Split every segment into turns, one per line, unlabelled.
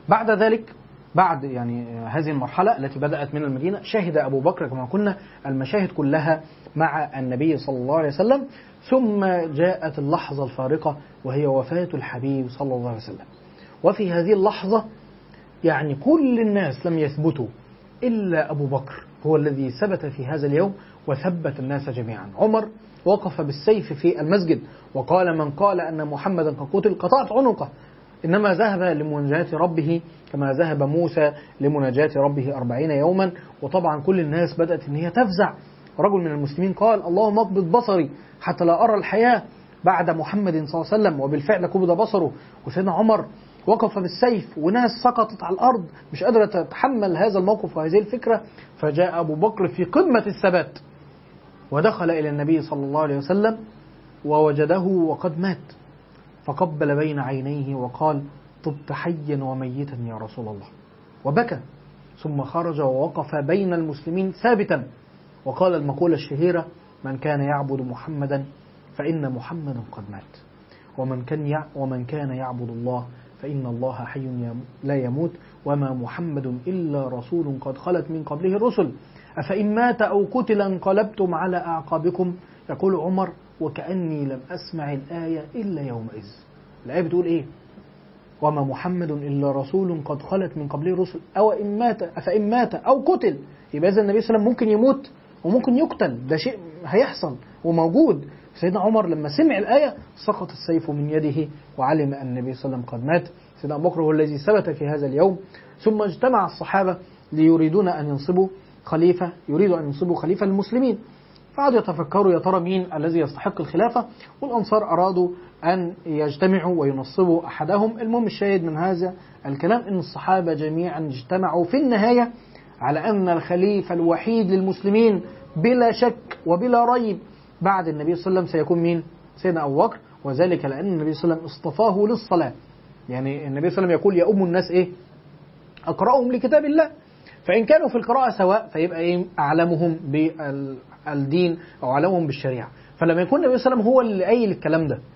بعد ذلك، بعد يعني هذه المرحلة التي بدأت من المدينة، شهد أبو بكر كما قلنا المشاهد كلها مع النبي صلى الله عليه وسلم. ثم جاءت اللحظة الفارقة وهي وفاة الحبيب صلى الله عليه وسلم. وفي هذه اللحظة يعني كل الناس لم يثبتوا إلا أبو بكر هو الذي ثبت في هذا اليوم وثبت الناس جميعا. عمر وقف بالسيف في المسجد وقال: من قال أن محمدا قد قتل قطعت عنقه، إنما ذهب لمناجاة ربه كما ذهب موسى لمناجاة ربه 40 يوما. وطبعا كل الناس بدأت أن هي تفزع. رجل من المسلمين قال: اللهم اقبض بصري حتى لا أرى الحياة بعد محمد صلى الله عليه وسلم، وبالفعل قبض بصره. وسيدنا عمر وقف بالسيف وناس سقطت على الأرض مش قادرة تتحمل هذا الموقف وهذه الفكرة. فجاء أبو بكر في قمة الثبات ودخل إلى النبي صلى الله عليه وسلم ووجده وقد مات، فقبل بين عينيه وقال: طبت حيا وميتا يا رسول الله، وبكى. ثم خرج ووقف بين المسلمين ثابتا وقال المقولة الشهيرة: من كان يعبد محمدا فإن محمدا قد مات، ومن كان يعبد الله فإن الله حي لا يموت، وما محمد إلا رسول قد خلت من قبله الرسل، أفإن مات أو قتل انقلبتم على أعقابكم. يقول عمر: وكأني لم أسمع الآية إلا يومئذ. الآية بتقول إيه؟ وما محمد إلا رسول قد خلت من قبله الرسل أفإن مات أو قتل. يبقى إذا النبي صلى الله عليه وسلم ممكن يموت وممكن يقتل، ده شيء هيحصل وموجود. سيدنا عمر لما سمع الآية سقط السيف من يده وعلم أن النبي صلى الله عليه وسلم قد مات. سيدنا أبو بكر هو الذي ثبت في هذا اليوم. ثم اجتمع الصحابة يريدوا أن ينصبوا خليفة للمسلمين، فقعدوا يتفكروا يا ترى مين الذي يستحق الخلافة، والأنصار أرادوا أن يجتمعوا وينصبوا أحدهم. المهم الشاهد من هذا الكلام أن الصحابة جميعا اجتمعوا في النهاية على أن الخليفة الوحيد للمسلمين بلا شك وبلا ريب بعد النبي صلى الله عليه وسلم سيكون مين؟ سيدنا أبو بكر. وذلك لأن النبي صلى الله عليه وسلم اصطفاه للصلاة. يعني النبي صلى الله عليه وسلم يقول: يا أم الناس إيه؟ أقرأهم لكتاب الله. فإن كانوا في القراءة سواء فيبقى إيه؟ أعلمهم بالدين أو أعلمهم بالشريعة. فلما يكون النبي صلى الله عليه وسلم هو اللي قايل الكلام ده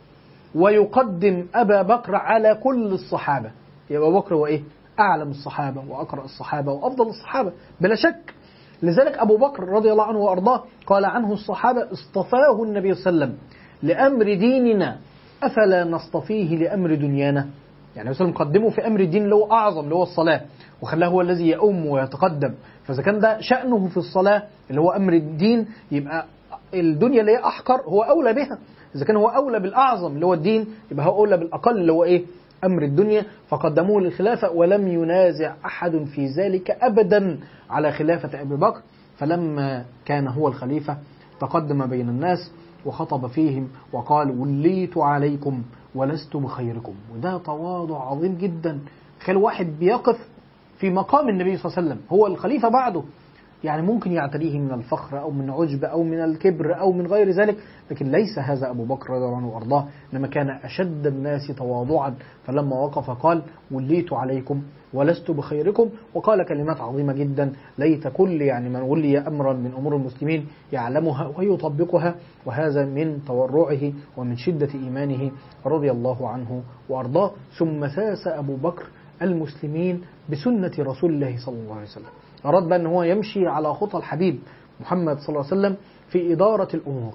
ويقدم أبا بكر على كل الصحابة، يبقى أبو بكر هو إيه؟ أعلم الصحابة وأقرأ الصحابة وأفضل الصحابة بلا شك. لذلك أبو بكر رضي الله عنه وأرضاه قال عنه الصحابة: اصطفاه النبي صلى الله عليه وسلم لأمر ديننا أفلا نصطفيه لأمر دنيانا. يعني النبي صلى الله عليه وسلم قدمه في أمر الدين اللي هو أعظم اللي هو الصلاة، وخلاه هو الذي يؤم ويتقدم. فإذا كان ده شأنه في الصلاة اللي هو أمر الدين، يبقى الدنيا اللي هي أحقر هو أولى بها. إذا كان هو أولى بالأعظم اللي هو الدين، يبقى هو أولى بالأقل اللي هو إيه؟ أمر الدنيا. فقدموه للخلافة ولم ينازع أحد في ذلك أبدا على خلافة أبي بكر. فلما كان هو الخليفة تقدم بين الناس وخطب فيهم وقال: وليت عليكم ولست بخيركم. وده تواضع عظيم جدا. تخيل واحد بيقف في مقام النبي صلى الله عليه وسلم هو الخليفة بعده، يعني ممكن يعتريه من الفخر أو من عجب أو من الكبر أو من غير ذلك، لكن ليس هذا أبو بكر رضي الله عنه وأرضاه، إنما كان أشد الناس تواضعا. فلما وقف قال: وليت عليكم ولست بخيركم. وقال كلمات عظيمة جدا ليت كل يعني من ولي أمرا من أمور المسلمين يعلمها ويطبقها، وهذا من تورعه ومن شدة إيمانه رضي الله عنه وأرضاه. ثم ساس أبو بكر المسلمين بسنة رسول الله صلى الله عليه وسلم. أراد بأن هو يمشي على خطى الحبيب محمد صلى الله عليه وسلم في إدارة الأمور.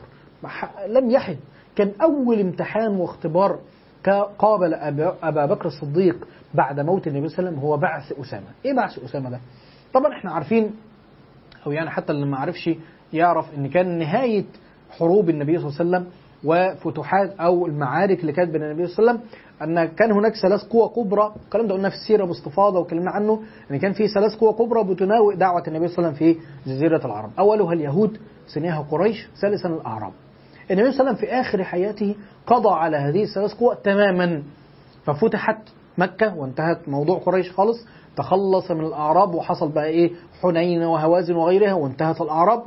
لم يحد. كان أول امتحان واختبار قابل أبا بكر الصديق بعد موت النبي صلى الله عليه وسلم هو بعث أسامة. إيه بعث أسامة ده؟ طبعا احنا عارفين، أو يعني حتى اللي ما عرفش يعرف إن كان نهاية حروب النبي صلى الله عليه وسلم وفتوحات أو المعارك اللي كانت بين النبي صلى الله عليه وسلم أن كان هناك ثلاث قوى كبرى. الكلام ده قلنا في السيرة باستفاضة وكلمنا عنه، أن كان في ثلاث قوى كبرى بتناوئ دعوة النبي صلى الله عليه وسلم في جزيرة العرب. أولها اليهود، ثانيها قريش، ثالثا الأعراب. النبي صلى الله عليه وسلم في آخر حياته قضى على هذه الثلاث قوى تماما، ففتحت مكة وانتهت موضوع قريش خالص، تخلص من الأعراب وحصل بقى إيه؟ حنين وهوازن وغيرها، وانتهت الأعراب.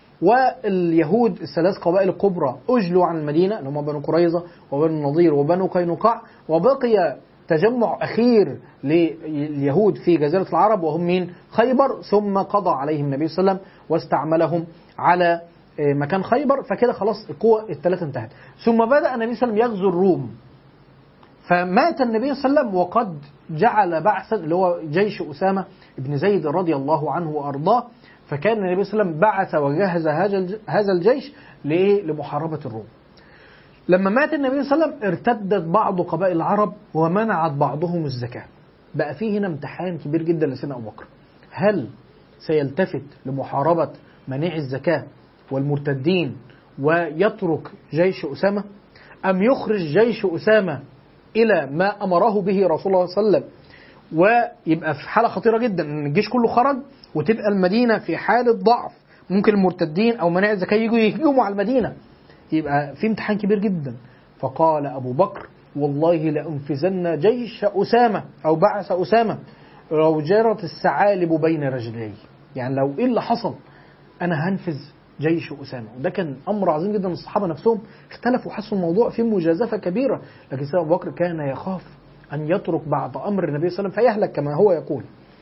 واليهود الثلاث قبائل الكبرى أجلوا عن المدينة اللي هم بنو قريظة وبنو النضير وبنو قينقاع، وبقي تجمع أخير لليهود في جزيرة العرب وهم مين؟ خيبر. ثم قضى عليهم النبي صلى الله عليه وسلم واستعملهم على مكان خيبر. فكده خلاص القوة الثلاثة انتهت. ثم بدأ النبي صلى الله عليه وسلم يغزو الروم، فمات النبي صلى الله عليه وسلم وقد جعل بعثا اللي هو جيش أسامة بن زيد رضي الله عنه وأرضاه. فكان النبي صلى الله عليه وسلم بعث وجهز هذا الجيش لمحاربة الروم. لما مات النبي صلى الله عليه وسلم ارتدت بعض قبائل العرب ومنعت بعضهم الزكاة. بقى فيه هنا امتحان كبير جدا لسيدنا أبو بكر، هل سيلتفت لمحاربة منيع الزكاة والمرتدين ويترك جيش أسامة، أم يخرج جيش أسامة إلى ما أمره به رسول الله صلى الله عليه وسلم، ويبقى في حالة خطيرة جدا أن الجيش كله خرج وتبقى المدينة في حالة ضعف، ممكن المرتدين أو مناع الزكاة يجوا يهجموا على المدينة، يبقى في امتحان كبير جدا. فقال أبو بكر والله لأنفذن جيش أسامة أو بعث أسامة لو جرت الثعالب بين رجلي، يعني لو إيه اللي حصل أنا هنفذ جيش أسامة. وده كان أمر عظيم جدا. الصحابة نفسهم اختلفوا، حسوا الموضوع فيه مجازفة كبيرة، لكن سيدنا أبو بكر كان يخاف أن يترك بعد أمر النبي صلى الله عليه وسلم فيهلك كما هو يقول.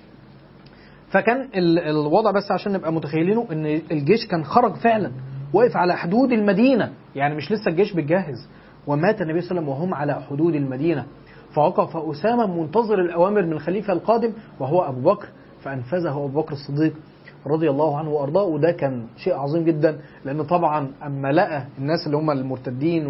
فكان الوضع بس عشان نبقى متخيلينه ان الجيش كان خرج فعلا وقف على حدود المدينة، يعني مش لسه الجيش بيتجهز. ومات النبي صلى الله عليه وسلم وهم على حدود المدينة، فوقف أسامة منتظر الأوامر من الخليفة القادم وهو أبو بكر، فأنفذه أبو بكر الصديق رضي الله عنه وأرضاه. وده كان شيء عظيم جدا، لأن طبعا أما لقى الناس اللي هم المرتدين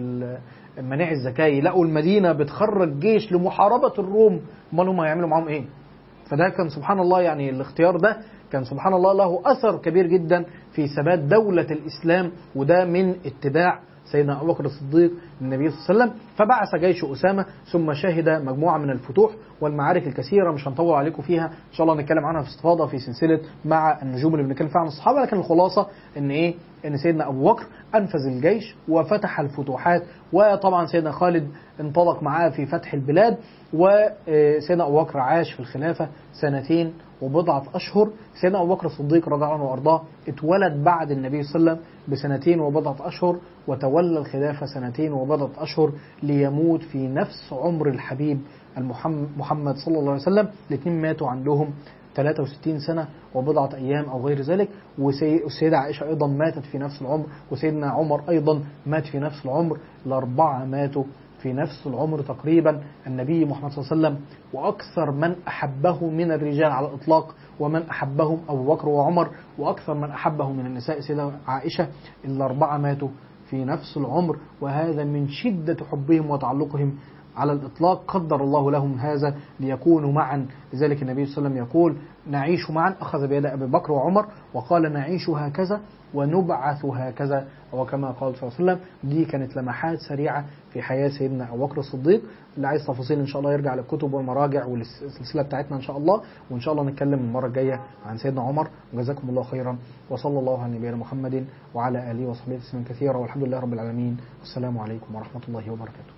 والمناع الزكاة لقوا المدينة بتخرج جيش لمحاربة الروم، امال هم هيعملوا معاهم إيه؟ فده كان سبحان الله، يعني الاختيار ده كان سبحان الله له أثر كبير جدا في ثبات دولة الإسلام، وده من اتباع سيدنا أبو بكر الصديق للنبي صلى الله عليه وسلم. فبعث جيش أسامة ثم شهد مجموعة من الفتوح والمعارك الكثيرة، مش هنطول عليكم فيها إن شاء الله، نتكلم عنها في استفاضة في سلسلة مع النجوم اللي بنتكلم فيها عن الصحابة. لكن الخلاصة إن إيه؟ إن سيدنا أبو بكر أنفذ الجيش وفتح الفتوحات، وطبعا سيدنا خالد انطلق معاه في فتح البلاد. وسيدنا أبو بكر عاش في الخلافة 2 وبضعة أشهر. سيدنا أبو بكر الصديق رضي الله عنه وأرضاه اتولد بعد النبي صلى الله عليه وسلم ب2 وبضعة أشهر، وتولى الخلافة 2 وبضعة أشهر، ليموت في نفس عمر الحبيب محمد صلى الله عليه وسلم. الاثنين ماتوا عندهم 63 سنة وبضعة أيام أو غير ذلك. والسيدة عائشة أيضا ماتت في نفس العمر، وسيدنا عمر أيضا مات في نفس العمر. الأربعة ماتوا في نفس العمر تقريبا. النبي محمد صلى الله عليه وسلم وأكثر من أحبه من الرجال على الإطلاق ومن أحبهم أبو بكر وعمر، وأكثر من أحبه من النساء سيدة عائشة. الأربعة ماتوا في نفس العمر، وهذا من شدة حبهم وتعلقهم على الإطلاق. قدر الله لهم هذا ليكونوا معا. لذلك النبي صلى الله عليه وسلم يقول نعيش معا، أخذ بيد أبي بكر وعمر وقال نعيش هكذا ونبعث هكذا، وكما قال صلى الله عليه وسلم. دي كانت لمحات سريعة في حياة سيدنا أبو بكر الصديق. اللي عايز تفاصيل إن شاء الله يرجع للكتب والمراجع والسلسلة بتاعتنا إن شاء الله. وإن شاء الله نتكلم المرة الجاية عن سيدنا عمر. وجزاكم الله خيرا، وصلى الله على نبينا محمد وعلى آله وصحبه وسلم كثيرا، والحمد لله رب العالمين. والسلام عليكم ورحمة الله وبركاته.